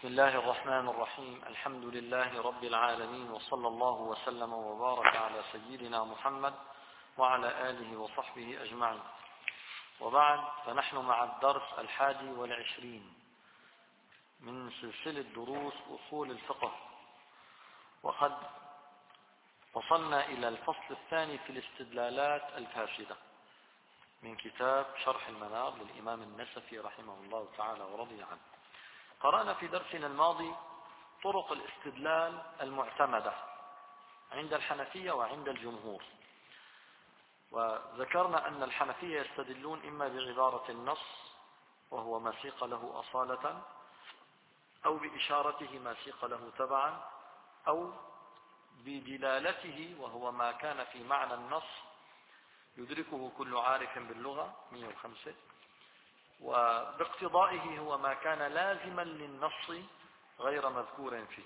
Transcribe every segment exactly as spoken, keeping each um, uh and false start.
بسم الله الرحمن الرحيم. الحمد لله رب العالمين، وصلى الله وسلم وبارك على سيدنا محمد وعلى آله وصحبه أجمعين. وبعد، فنحن مع الدرس الحادي والعشرين من سلسلة دروس أصول الفقه، وقد وصلنا إلى الفصل الثاني في الاستدلالات الفاسدة من كتاب شرح المنار للإمام النسفي رحمه الله تعالى ورضي عنه. قرأنا في درسنا الماضي طرق الاستدلال المعتمدة عند الحنفية وعند الجمهور، وذكرنا أن الحنفية يستدلون إما بعبارة النص وهو ما سيق له أصالة، أو بإشارته ما سيق له تبعا، أو بدلالته وهو ما كان في معنى النص يدركه كل عارف باللغة مئة وخمسة، وباقتضائه هو ما كان لازما للنص غير مذكور فيه.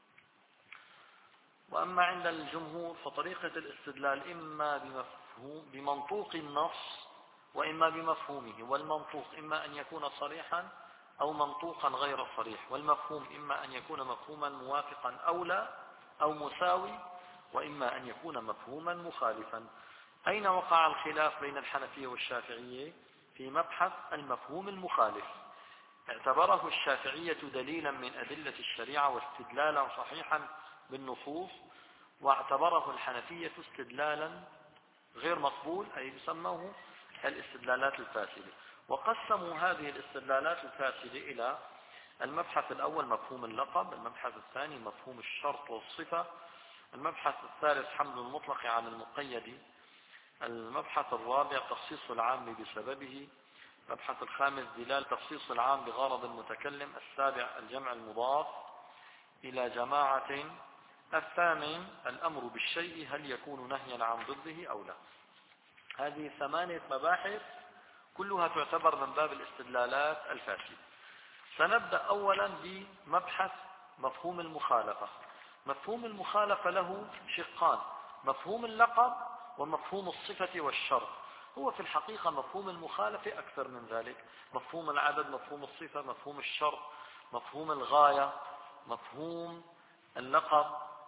وأما عند الجمهور فطريقة الاستدلال إما بمفهوم بمنطوق النص وإما بمفهومه، والمنطوق إما أن يكون صريحا أو منطوقا غير صريح، والمفهوم إما أن يكون مفهوما موافقا أو لا أو مساوي، وإما أن يكون مفهوما مخالفا. أين وقع الخلاف بين الحنفية والشافعية؟ في مبحث المفهوم المخالف. اعتبره الشافعية دليلا من أدلة الشريعة واستدلالا صحيحا بالنصوص، واعتبره الحنفية استدلالا غير مقبول، أي يسموه الاستدلالات الفاسدة. وقسموا هذه الاستدلالات الفاسدة إلى المبحث الأول مفهوم اللقب، المبحث الثاني مفهوم الشرط والصفة، المبحث الثالث حمل المطلق على المقيد، المبحث الرابع تخصيص العام بسببه، المبحث الخامس دلالة تخصيص العام بغرض المتكلم، السابع الجمع المضاف إلى جماعة، الثامن الأمر بالشيء هل يكون نهيا عن ضده أو لا. هذه ثمانية مباحث كلها تعتبر من باب الاستدلالات الفاسدة. سنبدأ أولا بمبحث مفهوم المخالفة. مفهوم المخالفة له شقان: مفهوم اللقب ومفهوم الصفة والشرط. هو في الحقيقة مفهوم المخالفة أكثر من ذلك: مفهوم العدد، مفهوم الصفة، مفهوم الشرط، مفهوم الغاية، مفهوم اللقب،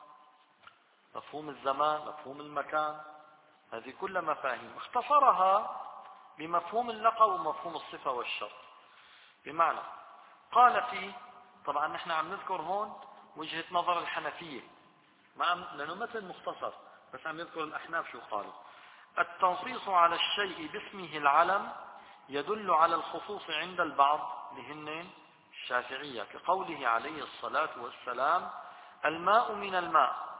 مفهوم الزمان، مفهوم المكان. هذه كل مفاهيم اختصرها بمفهوم اللقب ومفهوم الصفة والشرط. بمعنى قال فيه، طبعا نحن عم نذكر هون وجهة نظر الحنفية مع لأنه مثل مختصر، بس عم يذكر الأحناف شو قالوا: التنصيص على الشيء باسمه العلم يدل على الخصوص عند البعض لهن الشافعية، كقوله عليه الصلاة والسلام: الماء من الماء،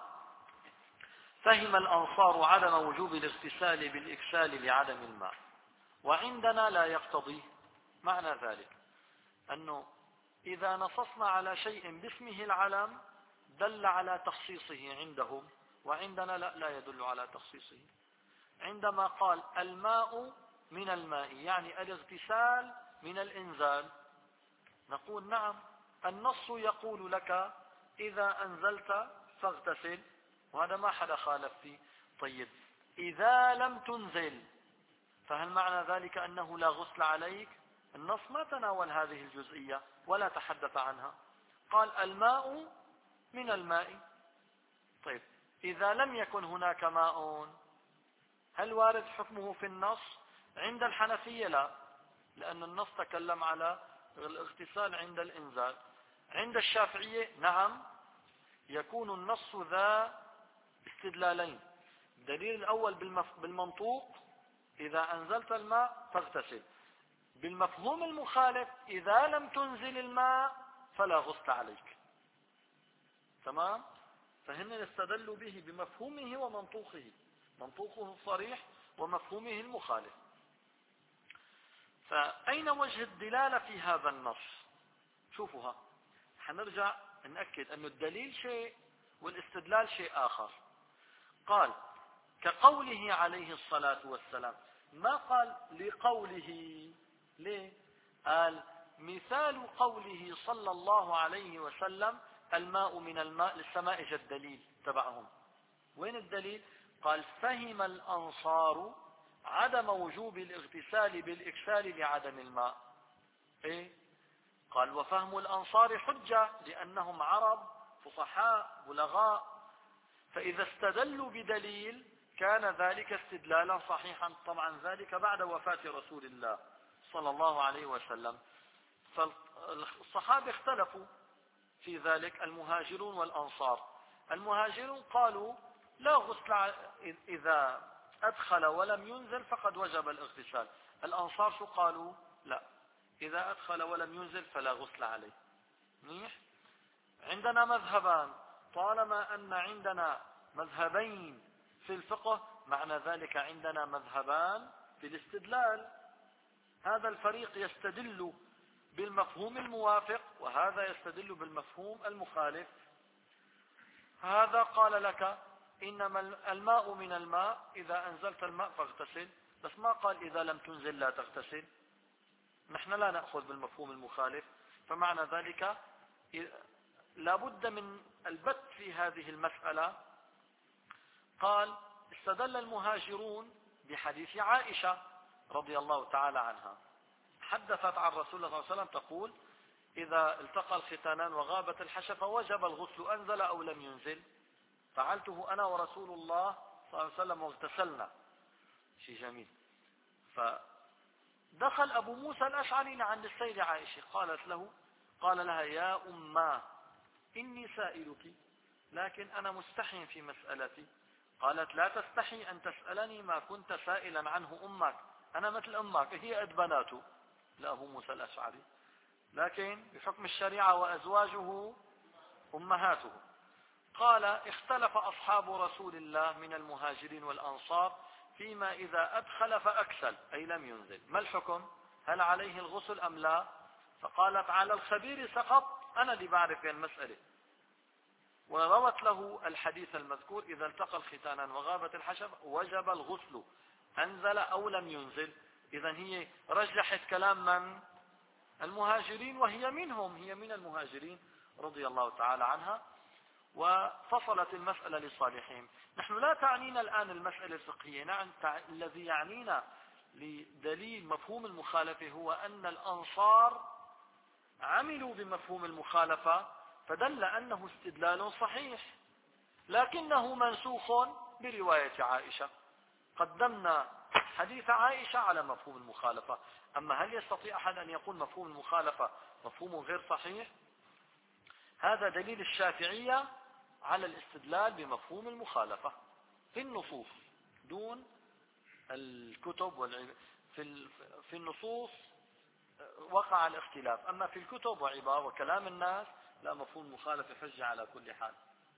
فهم الأنصار عدم وجوب الاغتسال بالإكسال لعدم الماء، وعندنا لا يقتضي. معنى ذلك أنه إذا نصصنا على شيء باسمه العلم دل على تخصيصه عندهم، وعندنا لا, لا يدل على تخصيصه. عندما قال الماء من الماء يعني الاغتسال من الإنزال، نقول نعم، النص يقول لك إذا أنزلت فاغتسل، وهذا ما حدا خالف فيه. طيب إذا لم تنزل فهل معنى ذلك أنه لا غسل عليك؟ النص ما تناول هذه الجزئية ولا تحدث عنها، قال الماء من الماء. طيب إذا لم يكن هناك ماء هل وارد حكمه في النص؟ عند الحنفية لا، لأن النص تكلم على الاغتسال عند الإنزال. عند الشافعية نعم، يكون النص ذا استدلالين: الدليل الأول بالمنطوق إذا أنزلت الماء فاغتسل، بالمفهوم المخالف إذا لم تنزل الماء فلا غسل عليك. تمام؟ فهن استدلوا به بمفهومه ومنطوقه، منطوقه الصريح ومفهومه المخالف. فأين وجه الدلالة في هذا النص؟ شوفوها، حنرجع نأكد أن الدليل شيء والاستدلال شيء آخر. قال كقوله عليه الصلاة والسلام، ما قال لقوله. ليه؟ قال مثال قوله صلى الله عليه وسلم الماء من الماء، للسماء جاء الدليل تبعهم. وين الدليل؟ قال فهم الأنصار عدم وجوب الاغتسال بالإكسال لعدم الماء. إيه؟ قال وفهم الأنصار حجة لأنهم عرب فصحاء بلغاء، فإذا استدلوا بدليل كان ذلك استدلالا صحيحا. طبعا ذلك بعد وفاة رسول الله صلى الله عليه وسلم. فالصحابة اختلفوا في ذلك، المهاجرون والأنصار. المهاجرون قالوا لا غسل إذا أدخل ولم ينزل فقد وجب الاغتسال. الأنصار شو قالوا؟ لا، إذا أدخل ولم ينزل فلا غسل عليه. منيح. عندنا مذهبان، طالما أن عندنا مذهبين في الفقه معنى ذلك عندنا مذهبان في الاستدلال. هذا الفريق يستدل بالمفهوم الموافق وهذا يستدل بالمفهوم المخالف. هذا قال لك إنما الماء من الماء، إذا أنزلت الماء فاغتسل، بس ما قال إذا لم تنزل لا تغتسل. نحن لا نأخذ بالمفهوم المخالف، فمعنى ذلك لا بد من البت في هذه المسألة. قال استدل المهاجرون بحديث عائشة رضي الله تعالى عنها، حدثت عن رسول الله صلى الله عليه وسلم تقول إذا التقى الختانان وغابت الحشفة وجب الغسل أنزل أو لم ينزل. فعلته أنا ورسول الله صلى الله عليه وسلم واغتسلنا. شيء جميل. فدخل أبو موسى الأشعري عند السيدة عائشة، قالت له قال لها يا أماه إني سائلك لكن أنا مستحي في مسألتي. قالت لا تستحي أن تسألني ما كنت سائلا عنه أمك، أنا مثل أمك، هي أدبناته لأبو موسى الأشعري، لكن بحكم الشريعة وأزواجه أمهاته. قال اختلف أصحاب رسول الله من المهاجرين والأنصار فيما إذا أدخل فأكسل أي لم ينزل، ما الحكم؟ هل عليه الغسل أم لا؟ فقالت على الخبير سقط، أنا اللي بعرف المسألة. وروت له الحديث المذكور إذا التقى الختانان وغابت الحشف وجب الغسل أنزل أو لم ينزل. إذا هي رجحت كلام من؟ المهاجرين، وهي منهم، هي من المهاجرين رضي الله تعالى عنها، وفصلت المسألة لصالحهم. نحن لا تعنينا الآن المسألة الفقهية، نعم الذي يعنينا لدليل مفهوم المخالفة هو أن الأنصار عملوا بمفهوم المخالفة فدل أنه استدلال صحيح، لكنه منسوخ برواية عائشة. قدمنا حديث عائشة على مفهوم المخالفة. أما هل يستطيع أحد أن يقول مفهوم المخالفة مفهوم غير صحيح؟ هذا دليل الشافعية على الاستدلال بمفهوم المخالفة في النصوص دون الكتب والعب... في في النصوص وقع الاختلاف، أما في الكتب وعبارة وكلام الناس لا، مفهوم المخالفة حجة على كل حال.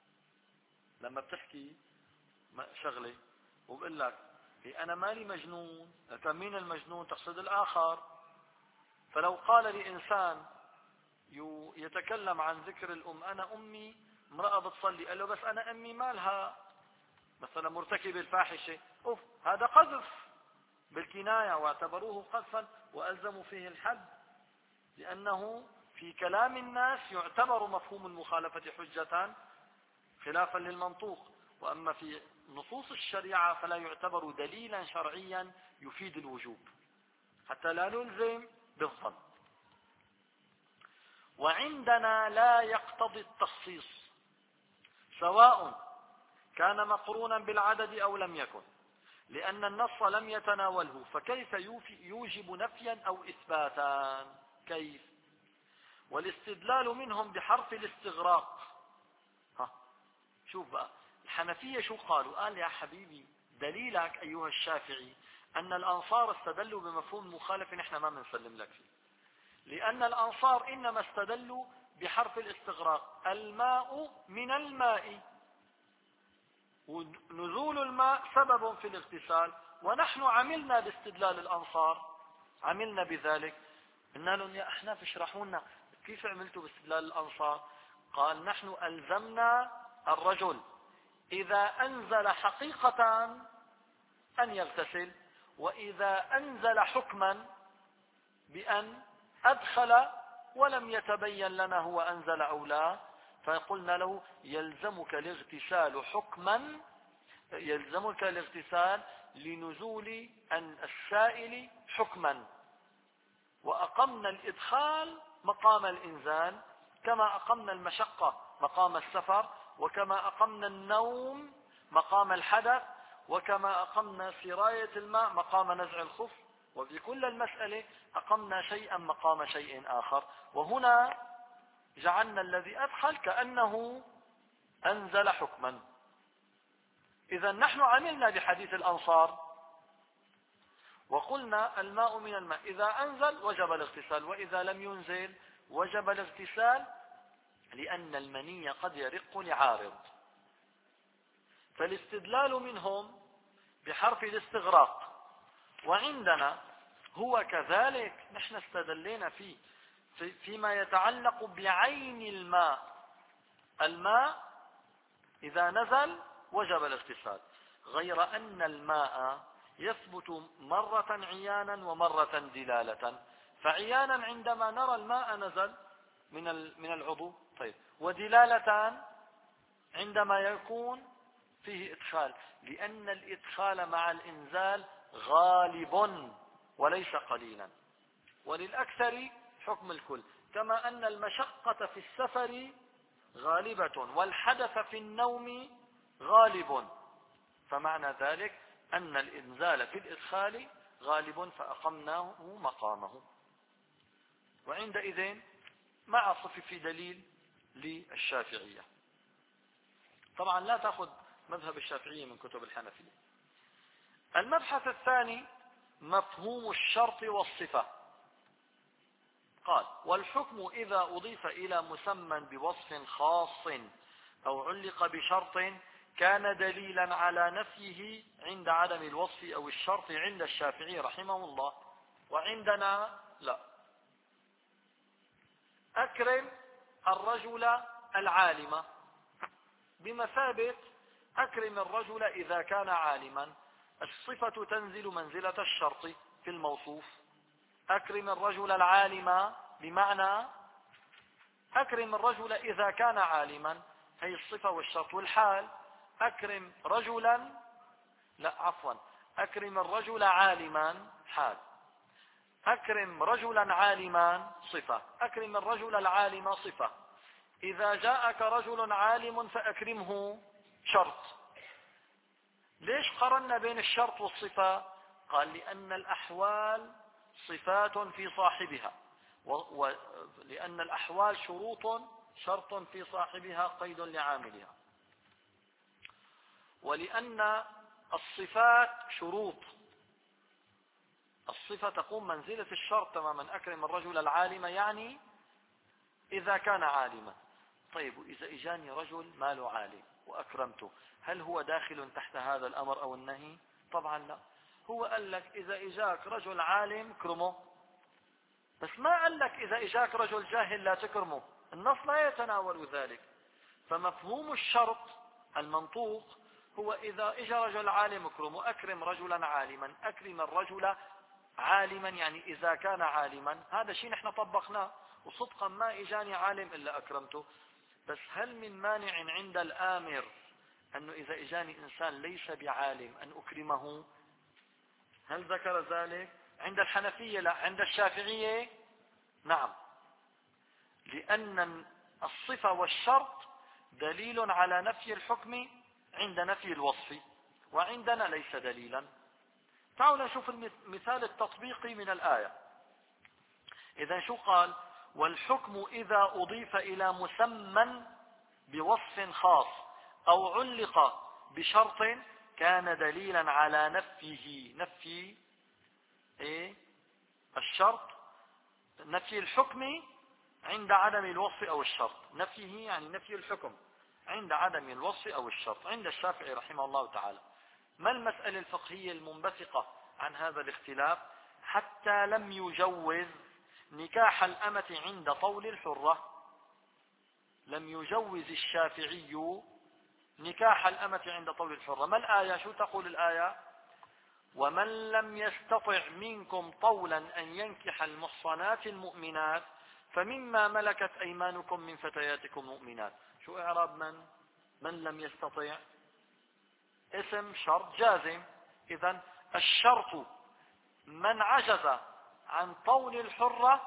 لما بتحكي شغلة وبقول لك أنا مالي مجنون، مين المجنون؟ تقصد الآخر. فلو قال لإنسان يتكلم عن ذكر الأم أنا أمي امرأة بتصلي، قال له بس أنا أمي مالها مثلا مرتكب الفاحشة، أوف هذا قذف بالكناية، واعتبروه قذفا وألزموا فيه الحد، لأنه في كلام الناس يعتبر مفهوم المخالفة حجة خلافا للمنطوق، وأما في نصوص الشريعة فلا يعتبر دليلا شرعيا يفيد الوجوب حتى لا نلزم بالظن. وعندنا لا يقتضي التخصيص سواء كان مقرونا بالعدد أو لم يكن، لأن النص لم يتناوله، فكيف يوجب نفيا أو إثباتا؟ كيف؟ والاستدلال منهم بحرف الاستغراق. ها شوف بقى الحنفية شو قالوا؟ قال يا حبيبي دليلك أيها الشافعي أن الأنصار استدلوا بمفهوم مخالف نحن ما بنسلم لك فيه، لأن الأنصار إنما استدلوا بحرف الاستغراق، الماء من الماء، ونزول الماء سبب في الاغتسال، ونحن عملنا باستدلال الأنصار، عملنا بذلك. قلنا لهم يا أحناف اشرحوا لنا كيف عملتوا باستدلال الأنصار؟ قال نحن ألزمنا الرجل إذا أنزل حقيقة أن يغتسل، وإذا أنزل حكما بأن أدخل ولم يتبين لنا هو أنزل أو لا، فقلنا له يلزمك الاغتسال حكما، يلزمك الاغتسال لنزول أن السائل حكما، وأقمنا الإدخال مقام الإنزال، كما أقمنا المشقة مقام السفر، وكما أقمنا النوم مقام الحدث، وكما أقمنا سراية الماء مقام نزع الخف. وفي كل المسألة أقمنا شيئا مقام شيء آخر. وهنا جعلنا الذي أدخل كأنه أنزل حكما. إذا نحن عملنا بحديث الأنصار وقلنا الماء من الماء، إذا أنزل وجب الاغتسال، وإذا لم ينزل وجب الاغتسال، لأن المني قد يرق لعارض. فالاستدلال منهم بحرف الاستغراق، وعندنا هو كذلك. نحن استدلينا فيه في فيما يتعلق بعين الماء. الماء إذا نزل وجب الاغتسال، غير أن الماء يثبت مرة عيانا ومرة دلالة. فعيانا عندما نرى الماء نزل من من العضو، طيب، ودلالة عندما يكون فيه إدخال، لأن الإدخال مع الإنزال غالب وليس قليلا، وللأكثر حكم الكل. كما أن المشقة في السفر غالبة والحدث في النوم غالب، فمعنى ذلك أن الإنزال في الإدخال غالب فأقمناه مقامه. وعندئذ مع صف في دليل للشافعية. طبعا لا تأخذ مذهب الشافعية من كتب الحنفية. المبحث الثاني مفهوم الشرط والصفة. قال: والحكم إذا أضيف إلى مسمى بوصف خاص أو علق بشرط كان دليلا على نفيه عند عدم الوصف أو الشرط عند الشافعي رحمه الله. وعندنا لا. أكرم الرجل العالم بمثابة أكرم الرجل إذا كان عالما. الصفة تنزل منزلة الشرط في الموصوف. أكرم الرجل العالم بمعنى أكرم الرجل إذا كان عالما، هي الصفة والشرط. والحال أكرم رجلا، لا عفوا، أكرم الرجل عالما حال. أكرم رجلا عالما صفة، أكرم الرجل العالم صفة. إذا جاءك رجل عالم فأكرمه شرط. ليش قرنا بين الشرط والصفة؟ قال: لأن الأحوال صفات في صاحبها، ولأن الأحوال شروط شرط في صاحبها قيد لعاملها، ولأن الصفات شروط. الصفة تقوم منزلة الشرط تماما. أكرم الرجل العالم يعني إذا كان عالما. طيب، إذا إجاني رجل ماله عالي وأكرمته، هل هو داخل تحت هذا الأمر أو النهي؟ طبعا لا. هو قال لك إذا إجاك رجل عالم كرمه، بس ما قال لك إذا إجاك رجل جاهل لا تكرمه. النص لا يتناول ذلك. فمفهوم الشرط المنطوق هو إذا إجى رجل عالم اكرمه. أكرم رجلا عالما، أكرم الرجل عالما يعني إذا كان عالما. هذا شيء نحن طبقناه، وصدقا ما إجاني عالم إلا أكرمته. بس هل من مانع عند الآمر أنه إذا إجاني إنسان ليس بعالم أن أكرمه؟ هل ذكر ذلك؟ عند الحنفية لا، عند الشافعية نعم، لأن الصفة والشرط دليل على نفي الحكم عند نفي الوصف، وعندنا ليس دليلا. تعالوا نشوف المثال التطبيقي من الآية. إذا شو قال؟ والحكم إذا أضيف إلى مسمى بوصف خاص أو علق بشرط كان دليلا على نفيه. نفي إيه؟ الشرط، نفي الحكم عند عدم الوصف أو الشرط. نفيه يعني نفي الحكم عند عدم الوصف أو الشرط عند الشافعي رحمه الله تعالى. ما المسألة الفقهية المنبثقة عن هذا الاختلاف؟ حتى لم يجوز نكاح الأمة عند طول الحرة. لم يجوز الشافعي نكاح الأمة عند طول الحرة. ما الآية؟ شو تقول الآية؟ ومن لم يستطع منكم طولا أن ينكح المحصنات المؤمنات فمما ملكت أيمانكم من فتياتكم المؤمنات. شو إعراب من؟ من لم يستطع اسم شرط جازم. إذن الشرط من عجز عن طول الحرة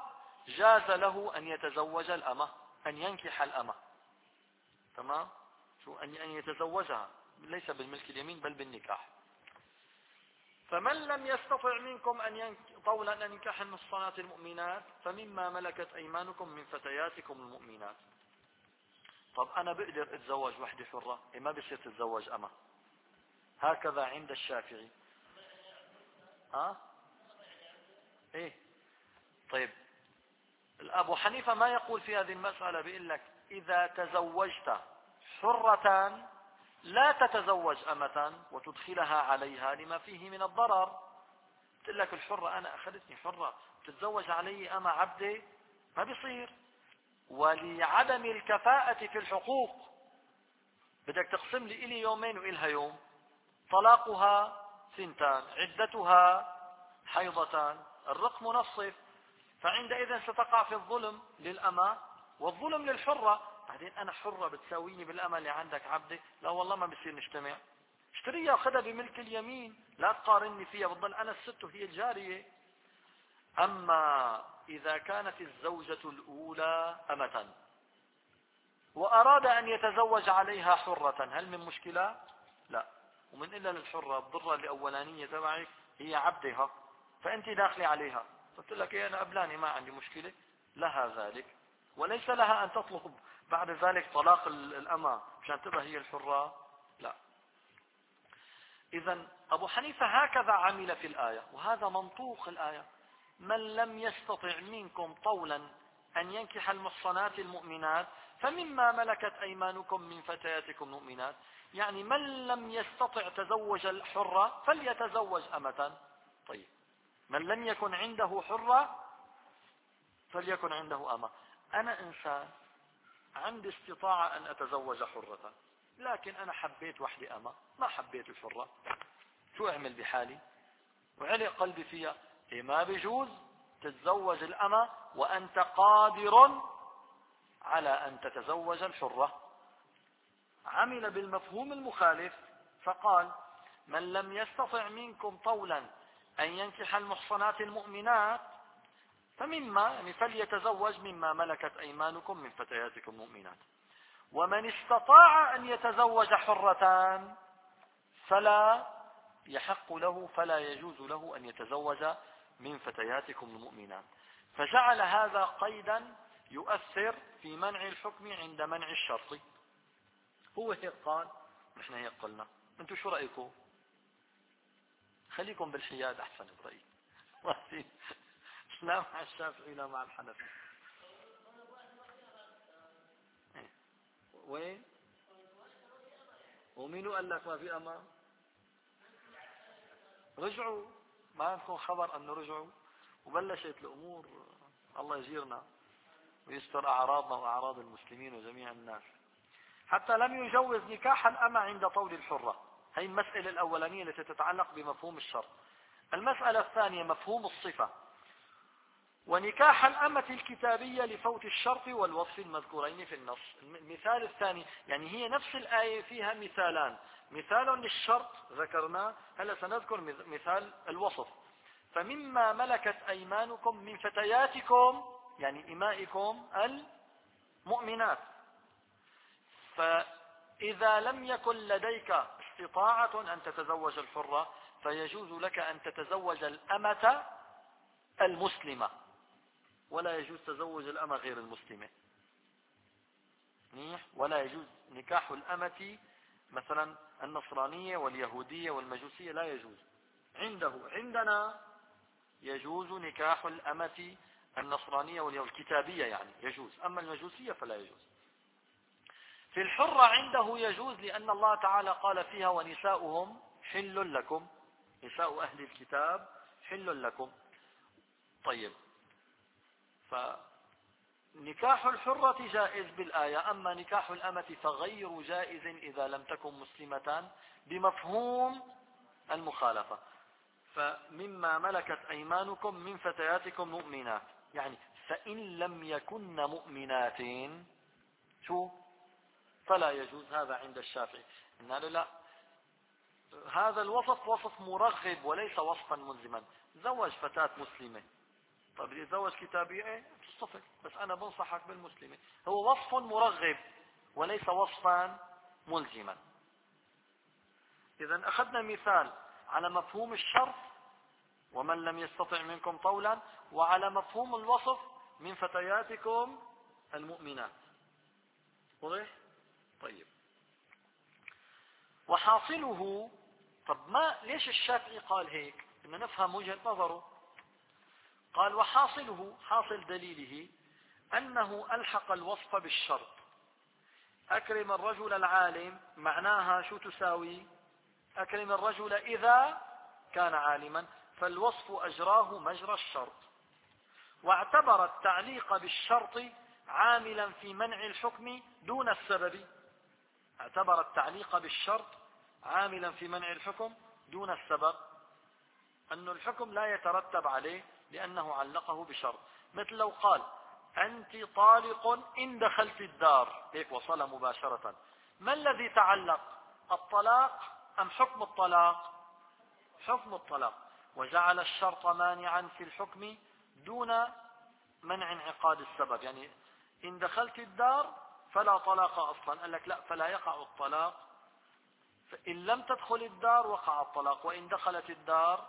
جاز له أن يتزوج الأمة، أن ينكح الأمة. تمام؟ شو أن يتزوجها، ليس بالملك اليمين بل بالنكاح. فمن لم يستطع منكم أن ينك... طولا أن ينكح المحصنات المؤمنات فمما ملكت أيمانكم من فتياتكم المؤمنات. طب أنا بقدر أتزوج وحدة حرة، إيه ما بصير تتزوج أمة، هكذا عند الشافعي. ها؟ إيه؟ طيب أبو حنيفة ما يقول في هذه المسألة، بيقول لك إذا تزوجت حرة لا تتزوج أمة وتدخلها عليها لما فيه من الضرر. قلت لك الحرة أنا أخذتني حرة تتزوج علي أما عبدي، ما بيصير. ولعدم الكفاءة في الحقوق بدك تقسم لي إلي يومين وإلها يوم، طلاقها سنتان، عدتها حيضتان، الرق منصف، فعندئذ ستقع في الظلم للأمة والظلم للحرة. بعدين أنا حرة بتساويني بالأمة اللي عندك عبدي، لا والله ما بصير نجتمع، اشتريها وخذها بملك اليمين، لا تقارني فيها، بتضل أنا الست وهي الجارية. أما إذا كانت الزوجة الأولى أمة وأراد أن يتزوج عليها حرة، هل من مشكلة؟ لا. ومن إلا للحرة الضرة الأولانية تبعك هي عبدها، فأنت داخلة عليها، قلت لك إيه أنا أبلاني ما عندي مشكلة، لها ذلك، وليس لها أن تطلب بعد ذلك طلاق الأمة مشان تبقى هي الحرة، لا. إذن أبو حنيفة هكذا عمل في الآية، وهذا منطوق الآية: من لم يستطع منكم طولا أن ينكح المحصنات المؤمنات فمما ملكت أيمانكم من فتياتكم المؤمنات. يعني من لم يستطع تزوج الحرة فليتزوج أمة. طيب من لم يكن عنده حرة فليكن عنده أمة. أنا إنسان عندي استطاعة أن أتزوج حرة، لكن أنا حبيت وحدي أمة، ما حبيت الحرة، شو أعمل بحالي؟ وعلق قلبي فيها، إيه ما بيجوز تتزوج الأمة وأنت قادر على أن تتزوج الحرة. عمل بالمفهوم المخالف فقال: من لم يستطع منكم طولا أن ينكح المحصنات المؤمنات فمما يعني فليتزوج مما ملكت أيمانكم من فتياتكم المؤمنات، ومن استطاع أن يتزوج حرة فلا يحق له فلا يجوز له أن يتزوج من فتياتكم المؤمنات. فجعل هذا قيدا يؤثر في منع الحكم عند منع الشرط. هو هيك قال، نحن هيك قلنا، انتم شو رأيكم؟ خليكم بالحياد احسن برأيي. لا مع الشافعي لا مع الحنفي. وين؟ ومين قال لك ما في أمان؟ رجعوا، ما عندكم خبر أنه رجعوا وبلشت الأمور. الله يجيرنا ويستر أعراضنا وأعراض المسلمين وجميع الناس. حتى لم يجوز نكاح الأمة عند طول الحرة. هي المسألة الأولانية التي تتعلق بمفهوم الشرط. المسألة الثانية مفهوم الصفة: ونكاح الأمة الكتابية لفوت الشرط والوصف المذكورين في النص. المثال الثاني يعني هي نفس الآية فيها مثالان، مثال للشرط ذكرناه، هلا سنذكر مثال الوصف: فمما ملكت أيمانكم من فتياتكم يعني إمائكم المؤمنات. فإذا لم يكن لديك استطاعة أن تتزوج الحرة فيجوز لك أن تتزوج الأمة المسلمة، ولا يجوز تزوج الأمة غير المسلمة. ولا يجوز نكاح الأمة مثلا النصرانية واليهودية والمجوسية، لا يجوز عنده. عندنا يجوز نكاح الأمة النصرانية واليهودية الكتابية يعني يجوز، أما المجوسية فلا يجوز. في الحرة عنده يجوز، لأن الله تعالى قال فيها: ونساؤهم حل لكم، نساء أهل الكتاب حل لكم. طيب، فنكاح الحرة جائز بالآية، أما نكاح الأمة فغير جائز إذا لم تكن مسلمتان بمفهوم المخالفة. فمما ملكت أيمانكم من فتياتكم مؤمنات، يعني فإن لم يكن مؤمنات شو فلا يجوز. هذا عند الشافعي. إن لا، هذا الوصف وصف مرغب وليس وصفا ملزما. زوج فتاة مسلمة، طيب اللي يتزوج كتابية ايه تصطفل، بس انا بنصحك بالمسلمة. هو وصف مرغب وليس وصفا ملزما. اذا اخذنا مثال على مفهوم الشرط ومن لم يستطع منكم طولا، وعلى مفهوم الوصف من فتياتكم المؤمنات. واضح؟ طيب، وحاصله. طب ما ليش الشافعي قال هيك؟ بدنا نفهم وجهة نظره. قال وحاصله، حاصل دليله أنه ألحق الوصف بالشرط. أكرم الرجل العالم معناها شو تساوي؟ أكرم الرجل إذا كان عالما، فالوصف أجراه مجرى الشرط. واعتبر التعليق بالشرط عاملا في منع الحكم دون السبب. اعتبر التعليق بالشرط عاملا في منع الحكم دون السبب، أن الحكم لا يترتب عليه لأنه علقه بشرط. مثل لو قال أنت طالق إن دخلت الدار، هيك وصل مباشرة. ما الذي تعلق؟ الطلاق أم حكم الطلاق؟ حكم الطلاق. وجعل الشرط مانعا في الحكم دون منع انعقاد السبب. يعني إن دخلت الدار فلا طلاق أصلا، قال لك لا، فلا يقع الطلاق. إن لم تدخل الدار وقع الطلاق، وإن دخلت الدار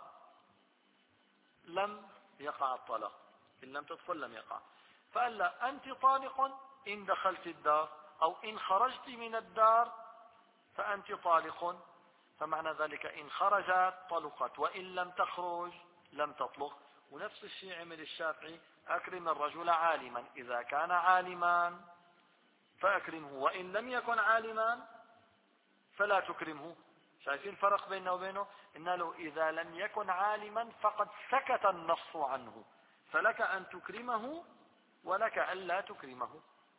لم يقع الطلاق. إن لم تدخل لم يقع. فقال لا، أنت طالق إن دخلت الدار، أو إن خرجت من الدار فأنت طالق. فمعنى ذلك إن خرجت طلقت، وإن لم تخرج لم تطلق. ونفس الشيء عمل الشافعي، أكرم الرجل عالما، إذا كان عالما فأكرمه، وإن لم يكن عالما فلا تكرمه. شايفين الفرق بينه وبينه؟ إن له إذا لم يكن عالما فقد سكت النص عنه، فلك أن تكرمه ولك ألا تكرمه.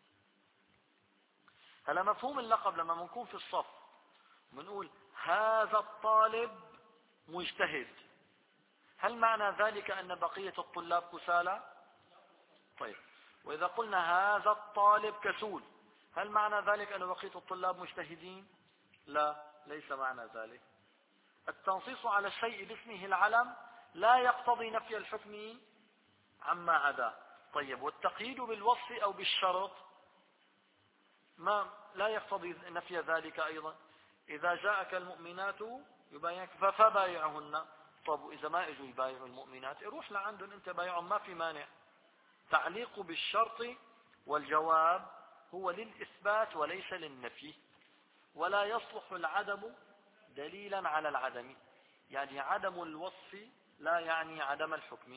هلا مفهوم اللقب لما بنكون في الصف بنقول هذا الطالب مجتهد، هل معنى ذلك أن بقية الطلاب كسالى؟ طيب، وإذا قلنا هذا الطالب كسول، هل معنى ذلك أن بقية الطلاب مجتهدين؟ لا، ليس معنى ذلك. التنصيص على الشيء باسمه العلم لا يقتضي نفي الحكم عما عداه. طيب، والتقييد بالوصف أو بالشرط ما لا يقتضي نفي ذلك أيضا. إذا جاءك المؤمنات يبايعك فبايعهن. طب إذا ما اجوا يبايعوا المؤمنات، روح لعندهم أنت بايعهم، ما في مانع. تعليق بالشرط والجواب هو للإثبات وليس للنفي، ولا يصلح العدم دليلا على العدم. يعني عدم الوصف لا يعني عدم الحكم.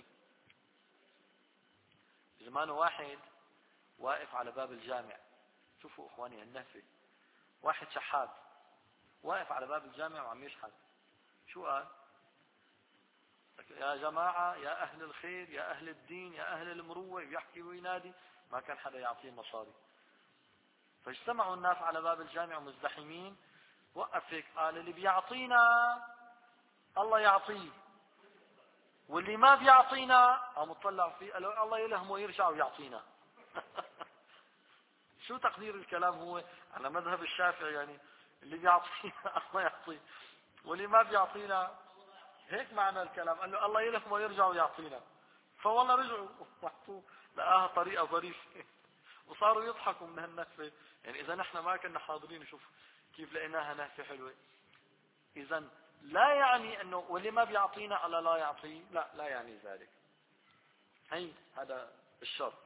زمان واحد واقف على باب الجامع، شوفوا اخواني النهفة، واحد شحات واقف على باب الجامع وعم يشحت. شو قال؟ يا جماعة، يا أهل الخير، يا أهل الدين، يا أهل المروة، يحكي وينادي. ما كان حدا يعطيه مصاري، فاجتمعوا الناس على باب الجامع مزدحمين. وقف هيك قال اللي بيعطينا الله يعطيه، واللي ما بيعطينا قام طلع فيه قال الله يلهمه يرجع ويعطينا. شو تقدير الكلام؟ هو على مذهب الشافعي يعني اللي بيعطينا الله يعطيه، واللي ما بيعطينا، هيك معنى الكلام. قال له الله يلهمه ويرجع ويعطينا. فوالله رجعوا وحطوه، لقاها طريقة ظريفة وصاروا يضحكوا من هالنهفة. يعني إذا نحن ما كنا حاضرين نشوف كيف لقيناها نهفة حلوة. إذا لا يعني أنه واللي ما بيعطينا الله لا يعطيه، لا لا يعني ذلك. هي هذا الشرط.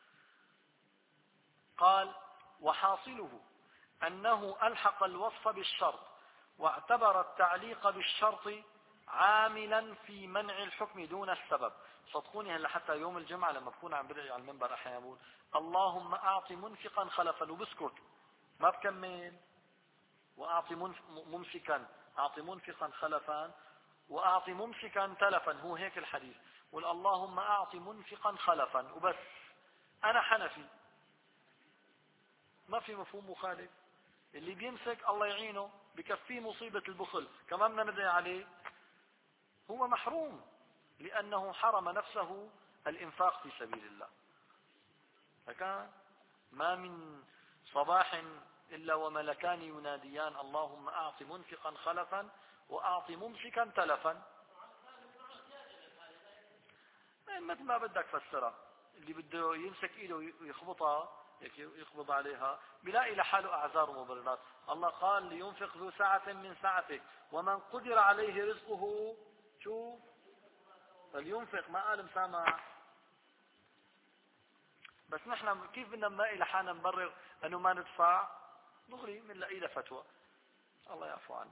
قال وحاصله أنه ألحق الوصف بالشرط، واعتبر التعليق بالشرط عاملا في منع الحكم دون السبب. صدقوني هلا حتى يوم الجمعة لما بكون عم برجع على المنبر أحيانا بقول اللهم أعطي منفقا خلفا، وبسكت ما بكمل. وأعطي ممسكا، أعطي منفقا خلفا، وأعطي ممسكا تلفا. هو هيك الحديث. قل اللهم أعطي منفقا خلفا وبس. أنا حنفي، ما في مفهوم مخالف. اللي بيمسك الله يعينه بكفيه مصيبة البخل، كمان بدنا ندعي عليه. هو محروم لأنه حرم نفسه الإنفاق في سبيل الله. فكان ما من صباح إلا وملكان يناديان اللهم أعط منفقا خلفا وأعط ممسكا تلفا. مثل ما بدك فسرها. اللي بده يمسك ايده ويخبطها يخبط عليها بيلاقي لحاله اعذار ومبررات. الله قال لينفق ذو سعة من سعته ومن قدر عليه رزقه شو فلينفق، ما قال مسامع. بس نحن كيف بدنا نلاقي لحالنا نبرر انه ما ندفع؟ دغري بنلاقي له فتوى. الله يعفو عنا.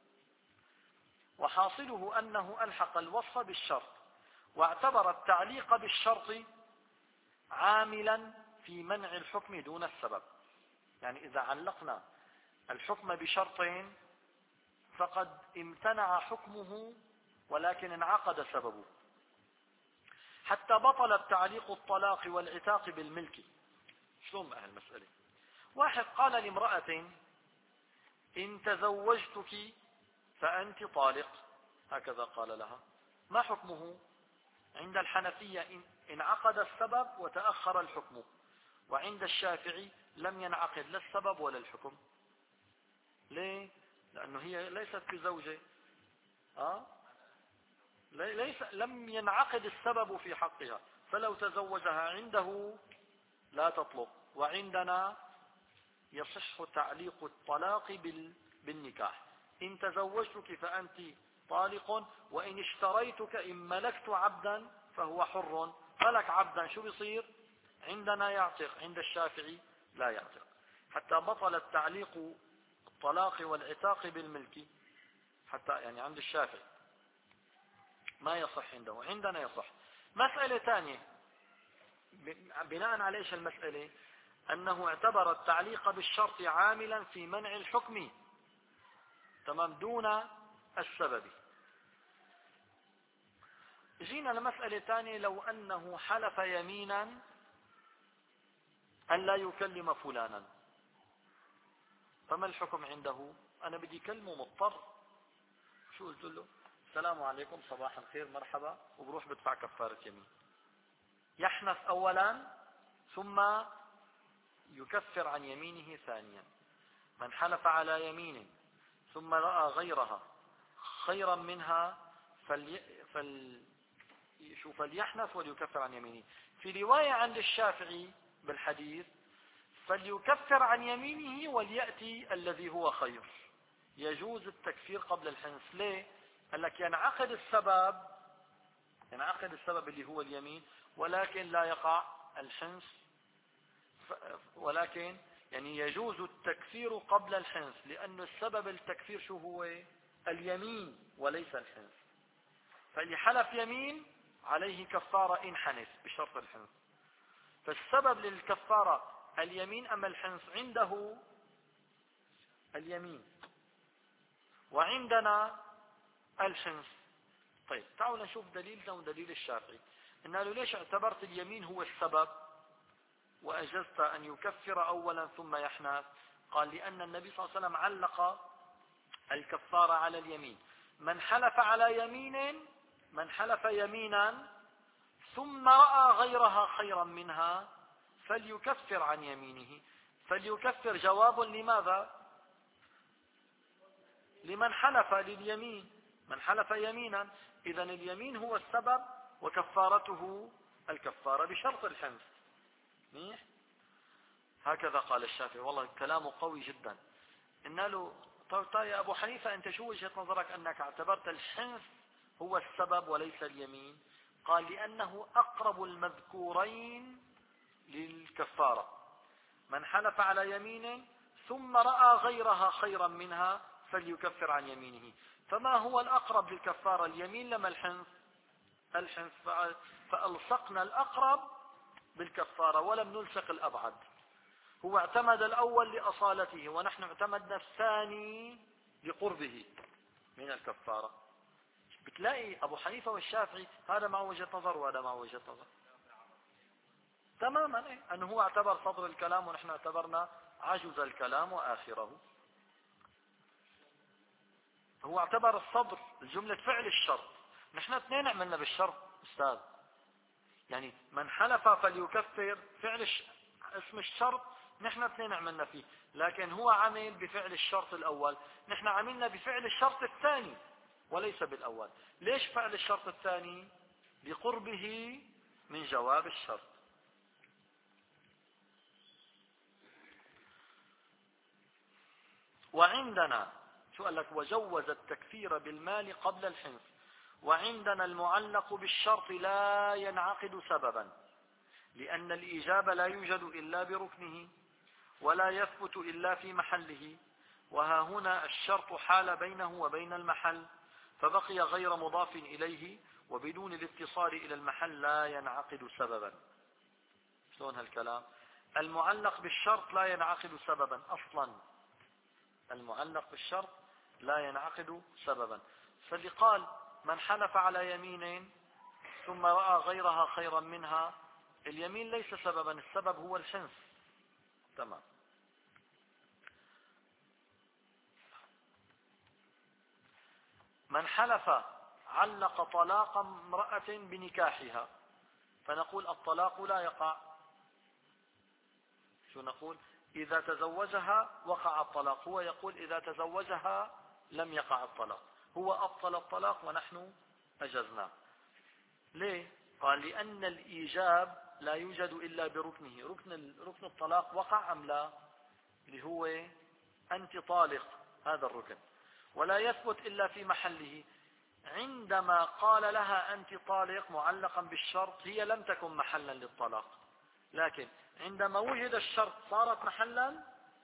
وحاصله انه الحق الوصف بالشرط واعتبر التعليق بالشرط عاملا في منع الحكم دون السبب. يعني اذا علقنا الحكم بشرطين فقد امتنع حكمه ولكن انعقد سببه. حتى بطل التعليق الطلاق والعتاق بالملك. شلون بقى المسألة؟ واحد قال لامرأة إن تزوجتك فأنت طالق، هكذا قال لها، ما حكمه؟ عند الحنفية انعقد السبب وتأخر الحكم، وعند الشافعي لم ينعقد لا السبب ولا الحكم. ليه؟ لأنه هي ليست بزوجة. أه؟ ليس لم ينعقد السبب في حقها، فلو تزوجها عنده لا تطلق، وعندنا يصح تعليق الطلاق بالنكاح. إن تزوجتك فأنت طالق، وإن اشتريتك إن ملكت عبدا فهو حر، ملك عبدا شو بيصير؟ عندنا يعتق، عند الشافعي لا يعتق. حتى بطل التعليق الطلاق والعتاق بالملك، حتى يعني عند الشافعي ما يصح عنده، عندنا يصح. مسألة ثانية بناء على ايش المسألة؟ انه اعتبر التعليق بالشرط عاملا في منع الحكم تمام دون السبب. جينا لمسألة ثانية، لو انه حلف يمينا ان لا يكلم فلانا فما الحكم عنده؟ انا بدي اكلمه مضطر، شو قلت له؟ السلام عليكم صباح الخير مرحبا، وبروح بدفع كفارة يمين. يحنث اولا ثم يكفر عن يمينه ثانيا. من حلف على يمين ثم رأى غيرها خيرا منها فلي فل شو فليحنث وليكفر عن يمينه. في رواية عند الشافعي بالحديث فليكفر عن يمينه وليأتي الذي هو خير. يجوز التكفير قبل الحنث. ليه؟ قال لك ينعقد السبب ينعقد السبب اللي هو اليمين، ولكن لا يقع الحنث، ولكن يعني يجوز التكفير قبل الحنث، لأن السبب التكفير شو هو؟ اليمين وليس الحنث. فاللي حلف يمين عليه كفارة إن حنث بشرط الحنث. فالسبب للكفارة اليمين أما الحنث؟ عنده اليمين وعندنا الحنث. طيب تعالوا نشوف دليلنا ودليل الشافعي. قلنا له ليش اعتبرت اليمين هو السبب وأجزت أن يكفر أولا ثم يحنث؟ قال لأن النبي صلى الله عليه وسلم علق الكفارة على اليمين. من حلف على يمين من حلف يمينا ثم رأى غيرها خيرا منها فليكفر عن يمينه. فليكفر جواب لماذا؟ لمن حلف لليمين، من حلف يمينا، إذن اليمين هو السبب وكفارته الكفارة بشرط الحنث. منيح؟ هكذا قال الشافعي. والله كلامه قوي جدا. قلنا له طيب يا أبو حنيفة أنت شو وجهة نظرك أنك اعتبرت الحنث هو السبب وليس اليمين؟ قال لأنه أقرب المذكورين للكفارة. من حلف على يمين ثم رأى غيرها خيرا منها فليكفر عن يمينه. فما هو الأقرب للكفارة، اليمين لما الحنث؟ الحنث. فألصقنا الأقرب بالكفارة ولم نلصق الأبعد. هو اعتمد الأول لأصالته ونحن اعتمدنا الثاني لقربه من الكفارة. بتلاقي أبو حنيفة والشافعي هذا مع وجهة نظر وهذا مع وجهة نظر تماما. إيه؟ أنه هو اعتبر صدر الكلام ونحن اعتبرنا عجز الكلام وآخره. هو اعتبر الصدر الجملة فعل الشرط، نحن اثنين عملنا بالشرط أستاذ. يعني من حلف فليكفر فعل الش... اسم الشرط نحن اثنين عملنا فيه، لكن هو عمل بفعل الشرط الأول، نحن عملنا بفعل الشرط الثاني وليس بالأول. ليش فعل الشرط الثاني؟ بقربه من جواب الشرط. وعندنا شو قال لك؟ وجوز التكفير بالمال قبل الحنث. وعندنا المعلق بالشرط لا ينعقد سببا، لأن الإيجاب لا يوجد إلا بركنه ولا يثبت إلا في محله، وها هنا الشرط حال بينه وبين المحل فبقي غير مضاف إليه، وبدون الاتصال إلى المحل لا ينعقد سببا. شلون هالكلام؟ المعلق بالشرط لا ينعقد سببا أصلا، المعلق بالشرط لا ينعقد سببا. فاللي قال من حلف على يمين ثم رأى غيرها خيرا منها، اليمين ليس سببا، السبب هو الحنث. تمام. من حلف علق طلاق امرأة بنكاحها، فنقول الطلاق لا يقع. شو نقول؟ إذا تزوجها وقع الطلاق. هو يقول إذا تزوجها لم يقع الطلاق. هو أبطل الطلاق ونحن أجزناه. ليه؟ قال لأن الإيجاب لا يوجد إلا بركنه. ركن ركن الطلاق وقع أم لا؟ اللي هو أنت طالق، هذا الركن، ولا يثبت إلا في محله. عندما قال لها أنت طالق معلقا بالشرط، هي لم تكن محلا للطلاق، لكن عندما وجد الشرط صارت محلا،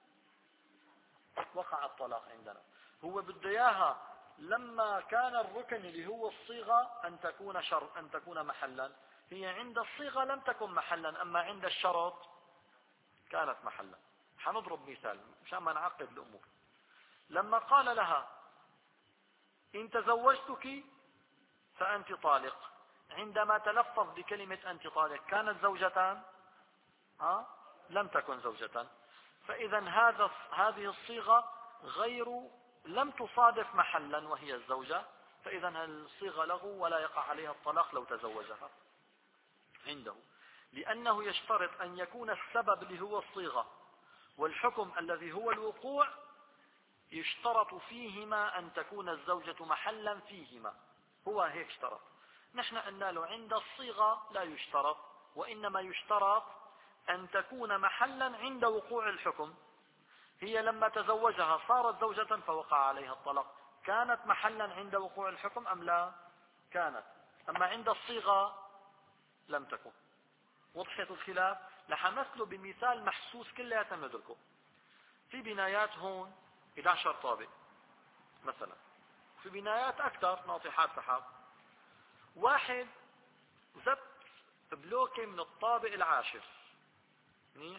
وقع الطلاق عندنا. هو بده اياها لما كان الركن اللي هو الصيغة أن تكون شرط، أن تكون محلا. هي عند الصيغة لم تكن محلا، أما عند الشرط كانت محلا. حنضرب مثال مشان ما نعقد الأمور. لما قال لها إن تزوجتك فأنت طالق، عندما تلفظ بكلمة أنت طالق كانت زوجتان؟ ها؟ لم تكن زوجتان. فإذا هذا هذه الصيغة غير لم تصادف محلا وهي الزوجة، فإذا الصيغة لغو ولا يقع عليها الطلاق لو تزوجها عنده، لأنه يشترط أن يكون السبب اللي هو الصيغة والحكم الذي هو الوقوع يشترط فيهما أن تكون الزوجة محلا فيهما. هو هيك اشترط. نحن قلنا له عند الصيغة لا يشترط، وإنما يشترط أن تكون محلا عند وقوع الحكم. هي لما تزوجها صارت زوجة فوقع عليها الطلاق، كانت محلا عند وقوع الحكم أم لا؟ كانت. أما عند الصيغة لم تكن. وضحت الخلاف؟ لحمثله بمثال محسوس كلياتنا ندركه. في بنايات هون إحدى عشر طابق مثلا، في بنايات أكثر ناطحات سحاب. واحد زت بلوكة من الطابق العاشر، منيح.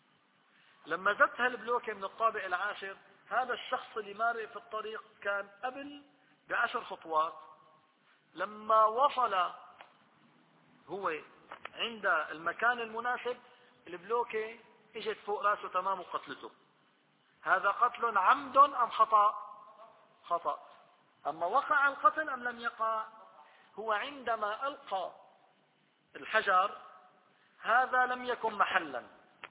لما زت هالبلوكة من الطابق العاشر، هذا الشخص اللي مارق في الطريق كان قبل بعشر خطوات. لما وصل هو عند المكان المناسب، البلوكة اجت فوق راسه تمام وقتلته. هذا قتل عمد أم خطأ؟ خطأ. أما وقع القتل أم لم يقع؟ هو عندما ألقى الحجر هذا لم يكن محلا،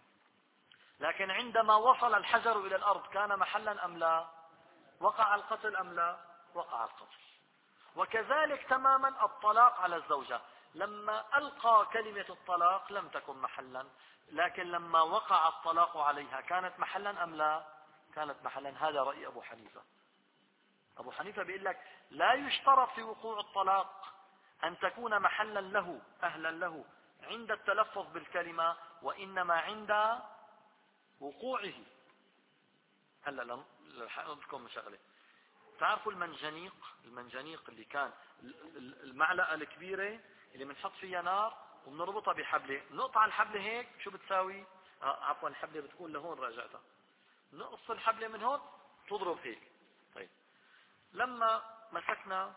لكن عندما وصل الحجر إلى الأرض كان محلا أم لا؟ وقع القتل أم لا؟ وقع القتل. وكذلك تماما الطلاق على الزوجة، لما ألقى كلمة الطلاق لم تكن محلا، لكن لما وقع الطلاق عليها كانت محلا أم لا؟ كانت محلا. هذا رأي أبو حنيفة. أبو حنيفة بيقول لك لا يشترط في وقوع الطلاق أن تكون محلا له أهلا له عند التلفظ بالكلمة، وإنما عند وقوعه. هلا لكم شغله. تعرفوا المنجنيق؟ المنجنيق اللي كان المعلقة الكبيرة اللي بنحط فيها نار وبنربطها بحبلة، نقطع الحبلة هيك شو بتساوي؟ آه عفوا الحبلة بتكون لهون راجعتها، نقص الحبلة من هون تضرب هيك. طيب لما مسكنا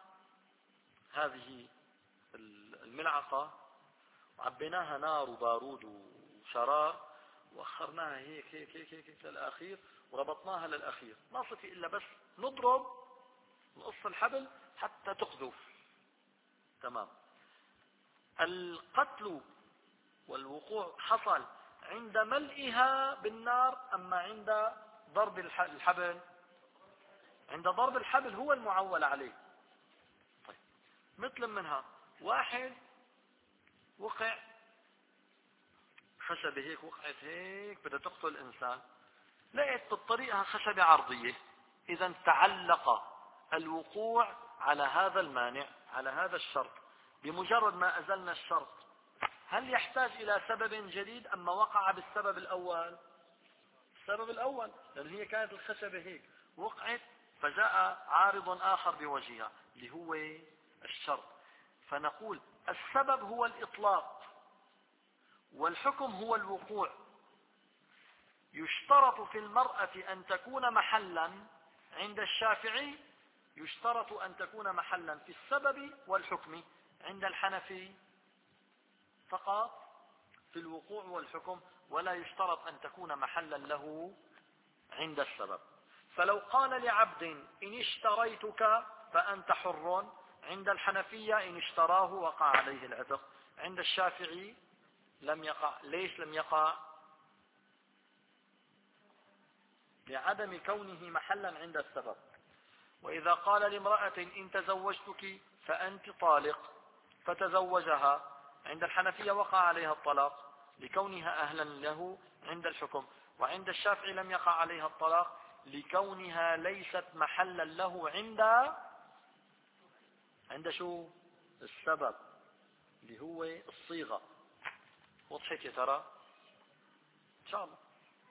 هذه الملعقة وعبيناها نار وبارود وشرار واخرناها هيك هيك هيك هيك, هيك للأخير وربطناها للأخير، ما صفي إلا بس نضرب نقص الحبل حتى تقذف. تمام. القتل والوقوع حصل عند ملئها بالنار أما عند ضرب الحبل؟ عند ضرب الحبل هو المعول عليه. طيب مثل منها واحد وقع خشبة هيك، وقعت هيك بدها تقتل الإنسان، لقيت بالطريقة خشبة عرضية، إذا تعلق الوقوع على هذا المانع، على هذا الشرط. بمجرد ما أزلنا الشرط هل يحتاج إلى سبب جديد أما وقع بالسبب الأول؟ السبب الأول، لأن هي كانت الخشبة هيك وقعت، فجاء عارض آخر بوجهها اللي هو الشرط. فنقول السبب هو الإطلاق والحكم هو الوقوع. يشترط في المرأة أن تكون محلا، عند الشافعي يشترط أن تكون محلا في السبب والحكم، عند الحنفي فقط في الوقوع والحكم، ولا يشترط أن تكون محلا له عند السبب. فلو قال لعبد إن اشتريتك فأنت حر، عند الحنفية إن اشتراه وقع عليه العتق، عند الشافعي لم يقع. ليش لم يقع؟ لعدم كونه محلا عند السبب. وإذا قال لامرأة إن تزوجتك فأنت طالق فتزوجها، عند الحنفية وقع عليها الطلاق لكونها أهلا له عند الحكم، وعند الشافعي لم يقع عليها الطلاق لكونها ليست محلا له عند عند شو؟ السبب اللي هو الصيغة. وضحت يا ترى؟ إن شاء الله.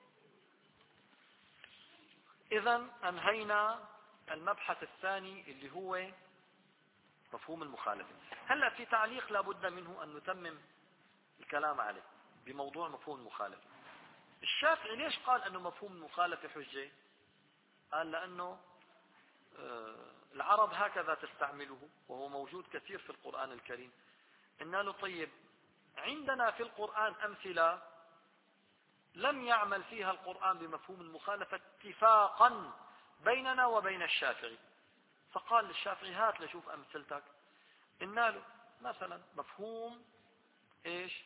إذن أنهينا المبحث الثاني اللي هو مفهوم المخالفة. هلأ في تعليق لابد منه أن نتمم الكلام عليه بموضوع مفهوم المخالفة. الشافعي ليش قال أنه مفهوم المخالفة حجة؟ قال لأنه العرب هكذا تستعمله، وهو موجود كثير في القرآن الكريم. قلنا له طيب عندنا في القرآن أمثلة لم يعمل فيها القرآن بمفهوم المخالفة اتفاقا بيننا وبين الشافعي. فقال للشافعي هات لشوف أمثلتك. قلنا له مثلا مفهوم ايش؟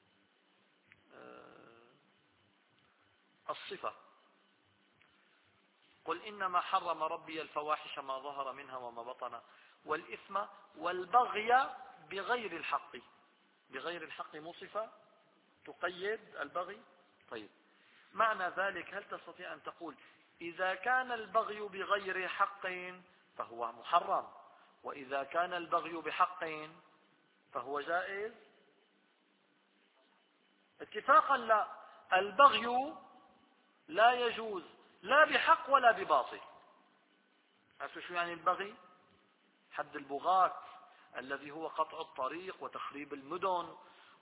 آه الصفة. قل إنما حرم ربي الفواحش ما ظهر منها وما بطن والإثم والبغي بغير الحق. بغير الحق مصفة تقيد البغي. طيب معنى ذلك هل تستطيع أن تقول إذا كان البغي بغير حق فهو محرم، وإذا كان البغي بحق فهو جائز؟ اتفاقا لا، البغي لا يجوز لا بحق ولا بباطل. عرفتوا شو يعني البغي؟ حد البغاة الذي هو قطع الطريق وتخريب المدن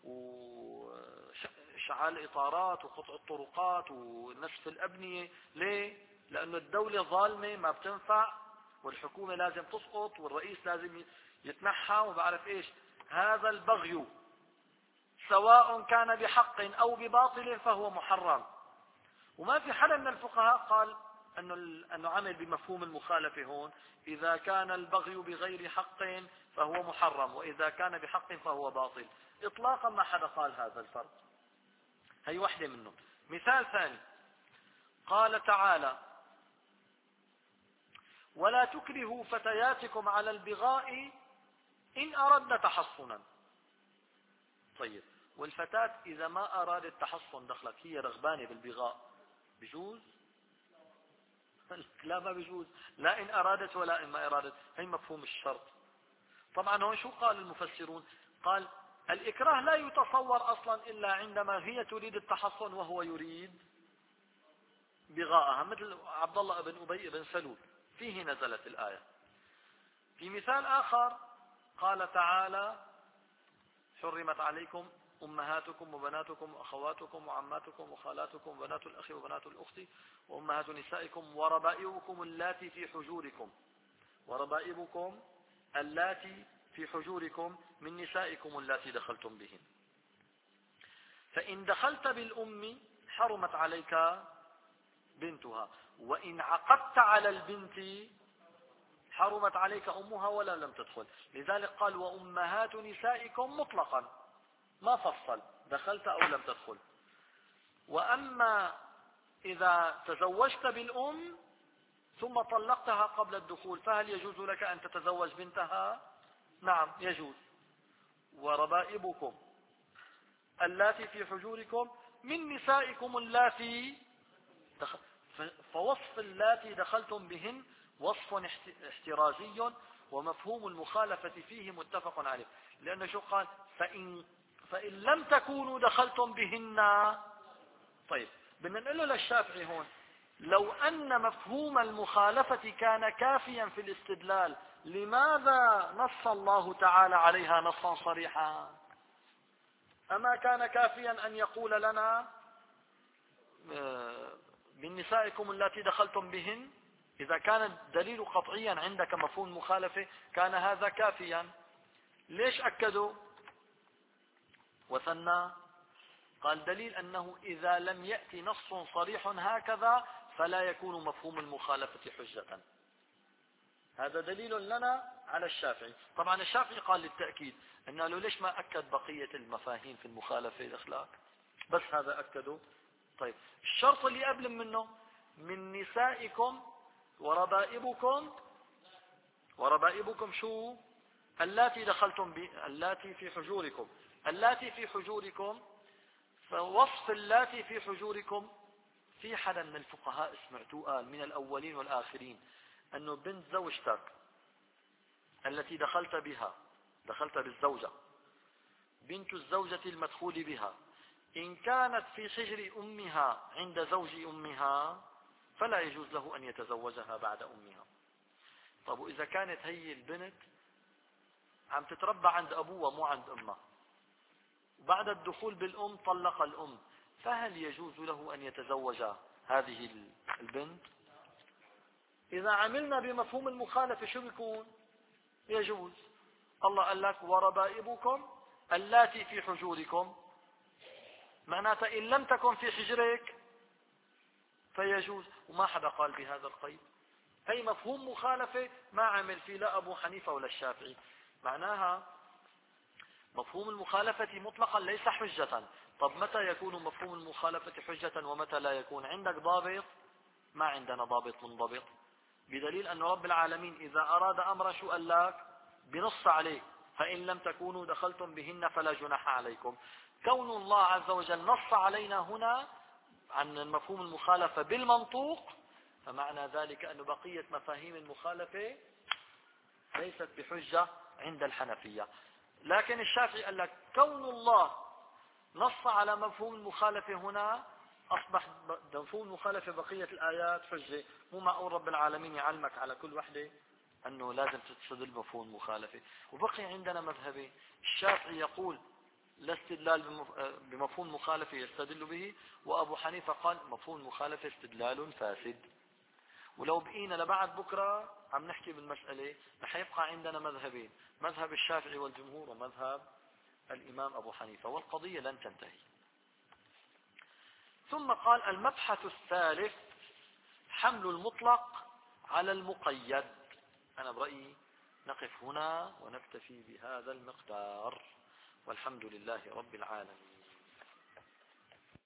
وشعال الإطارات وقطع الطرقات ونسف الأبنية. ليه؟ لأن الدولة ظالمة ما بتنفع، والحكومة لازم تسقط، والرئيس لازم يتنحى، وبعرف إيش. هذا البغي سواء كان بحق أو بباطل فهو محرم. وما في حدا من الفقهاء قال أنه, أنه عمل بمفهوم المخالفة هون. إذا كان البغي بغير حق فهو محرم، وإذا كان بحق فهو باطل. إطلاقا ما حدا قال هذا الفرق. هي واحدة منهم. مثال ثاني قال تعالى ولا تكرهوا فتياتكم على البغاء إن أردنا تحصنا. طيب والفتاة إذا ما أرادت تحصن دخلت هي رغبانة بالبغاء بجوز؟ لا ما بجوز، لا إن أرادت ولا إن ما أرادت. هي مفهوم الشرط. طبعا هون شو قال المفسرون؟ قال الإكراه لا يتصور أصلا إلا عندما هي تريد التحصن وهو يريد بغاءها، مثل عبد الله بن أبي بن سلول فيه نزلت الآية. في مثال آخر قال تعالى حرمت عليكم أمهاتكم وبناتكم وأخواتكم وعماتكم وخالاتكم وبنات الأخ وبنات الأخت وأمهات نسائكم وربائبكم اللاتي في حجوركم وربائبكم اللاتي في حجوركم من نسائكم اللاتي دخلتم بهن. فإن دخلت بالأم حرمت عليك بنتها، وإن عقدت على البنت حرمت عليك أمها ولا لم تدخل. لذلك قال وأمهات نسائكم مطلقا ما فصل دخلت أو لم تدخل. وأما إذا تزوجت بالأم ثم طلقتها قبل الدخول فهل يجوز لك أن تتزوج بنتها؟ نعم يجوز. وربائبكم اللاتي في حجوركم من نسائكم اللاتي دخل. فوصف اللاتي دخلتم بهن وصف احترازي، ومفهوم المخالفة فيه متفق عليه. لأنه شو قال؟ فإن, فإن لم تكونوا دخلتم بهن. طيب بدنا نقول له للشافعي هون، لو أن مفهوم المخالفة كان كافيا في الاستدلال، لماذا نص الله تعالى عليها نصا صريحا؟ أما كان كافيا أن يقول لنا من نسائكم التي دخلتم بهن؟ إذا كان الدليل قطعيا عندك مفهوم المخالفة كان هذا كافيا. ليش أكدوا وثنى؟ قال دليل أنه إذا لم يأتي نص صريح هكذا فلا يكون مفهوم المخالفة حجة. هذا دليل لنا على الشافعي. طبعا الشافعي قال للتأكيد أنه لو ليش ما أكد بقية المفاهيم في المخالفة الأخلاق، بس هذا أكده. طيب الشرط اللي قبل منه من نسائكم وربائبكم، وربائبكم شو؟ اللاتي دخلتم ب... اللاتي في حجوركم. اللاتي في حجوركم، فوصف اللاتي في حجوركم، في حدا من الفقهاء سمعتوه قال من الأولين والآخرين أنه بنت زوجتك التي دخلت بها، دخلت بالزوجة، بنت الزوجة المدخول بها، إن كانت في حجر أمها عند زوج أمها فلا يجوز له أن يتزوجها بعد أمها. طب وإذا كانت هي البنت عم تتربى عند أبوها مو عند أمها، بعد الدخول بالأم طلق الأم، فهل يجوز له أن يتزوج هذه البنت؟ إذا عملنا بمفهوم المخالفة شو بيكون؟ يجوز. الله قال لك وربائبكم اللاتي في حجوركم، معناتها إن لم تكن في حجرك فيجوز، وما حدا قال بهذا القيد. أي مفهوم مخالفة ما عمل فيه لا أبو حنيفة ولا الشافعي. معناها مفهوم المخالفة مطلقا ليس حجة. طب متى يكون مفهوم المخالفة حجة ومتى لا يكون؟ عندك ضابط؟ ما عندنا ضابط منضبط، بدليل أن رب العالمين إذا أراد أمرا شو قال لك؟ بنص عليه، فإن لم تكونوا دخلتم بهن فلا جناح عليكم. كون الله عز وجل نص علينا هنا عن مفهوم المخالفة بالمنطوق، فمعنى ذلك أن بقية مفاهيم المخالفة ليست بحجة عند الحنفية. لكن الشافعي قال لك كون الله نص على مفهوم المخالفة هنا أصبح مفهوم المخالفة بقية الآيات حجة. مو معقول رب العالمين يعلمك على كل وحدة أنه لازم تستدل مفهوم المخالفة. وبقي عندنا مذهبين، الشافعي يقول لا استدلال بمفهوم المخالفة يستدل به، وأبو حنيفة قال مفهوم المخالفة استدلال فاسد. ولو بقينا لبعد بكرة عم نحكي بالمسألة رح يبقى عندنا مذهبين، مذهب الشافعي والجمهور ومذهب الإمام أبو حنيفة، والقضية لن تنتهي. ثم قال المبحث الثالث حمل المطلق على المقيد. أنا برأيي نقف هنا ونكتفي بهذا المقدار، والحمد لله رب العالمين.